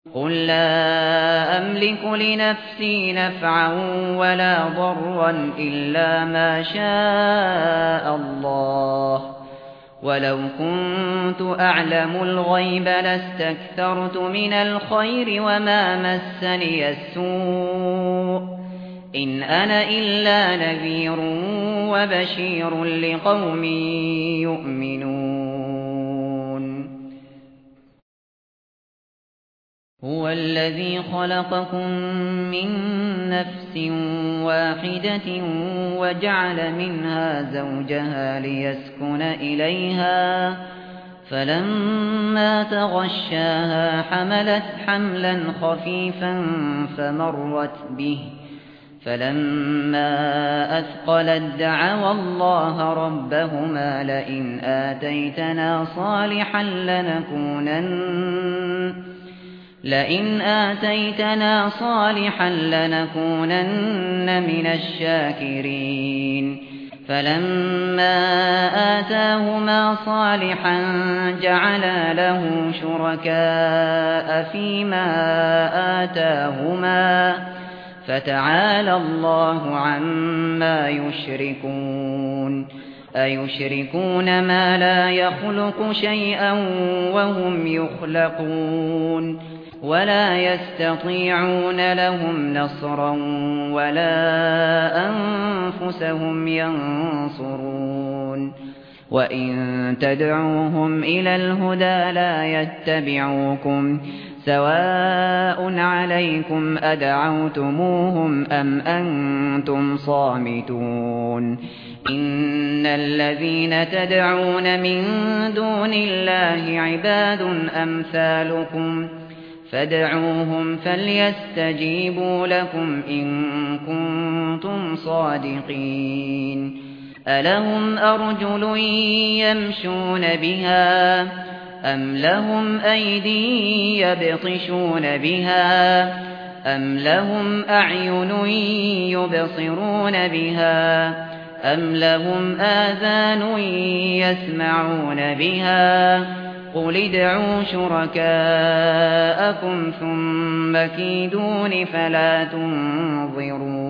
قُل لَّا أَمْلِكُ لِنَفْسِي نَفْعًا وَلَا ضَرًّا إِلَّا مَا شَاءَ اللَّهُ وَلَوْ كُنتُ أَعْلَمُ الْغَيْبَ لَاسْتَكْثَرْتُ مِنَ الْخَيْرِ وَمَا مَسَّنِيَ السُّوءُ إِنْ أَنَا إِلَّا نَذِيرٌ وَبَشِيرٌ لِقَوْمٍ يُؤْمِنُونَ هُوَ الَّذِي خَلَقَكُم مِّن نَّفْسٍ وَاحِدَةٍ وَجَعَلَ مِنْهَا زَوْجَهَا لِيَسْكُنَ إِلَيْهَا فَلَمَّا تَغَشَّاهَا حَمَلَتْ حَمْلًا خَفِيفًا فَمَرَّتْ بِهِ فَلَمَّا أَثْقَلَت دَّعَوَا اللَّهَ رَبَّهُمَا لَئِنْ آتَيْتَنَا صَالِحًا لَّنَكُونَنَّ مِنَ الشَّاكِرِينَ فَلَمَّا آتَاهُمَا صَالِحًا جَعَلَا لَهُ شُرَكَاءَ فِيمَا آتَاهُمَا فَتَعَالَى اللَّهُ عَمَّا يُشْرِكُونَ أَيُشْرِكُونَ مَا لَا يَخْلُقُ شَيْئًا وَهُمْ يُخْلَقُونَ وَلَا يَسْتَطِيعُونَ لَهُمْ نَصْرًا وَلَا أَنفُسَهُمْ يَنصُرُونَ وَإِن تَدْعُوهُمْ إِلَى الْهُدَى لَا يَتَّبِعُوكُمْ سَوَاءٌ عَلَيْكُمْ أَدْعَوْتُمُوهُمْ أَمْ أَنتُمْ صَامِتُونَ إِنَّ الَّذِينَ تَدْعُونَ مِن دُونِ اللَّهِ عِبَادٌ أَمْثَالُكُمْ فادعوهم فليستجيبوا لكم إن كنتم صادقين ألهم أرجل يمشون بها أم لهم أيدي يبطشون بها أم لهم أعين يبصرون بها أم لهم آذان يسمعون بها قُلِ ادْعُوا شُرَكَاءَكُمْ ثُمَّ كِيدُونِ فَلَا تُنظِرُونِ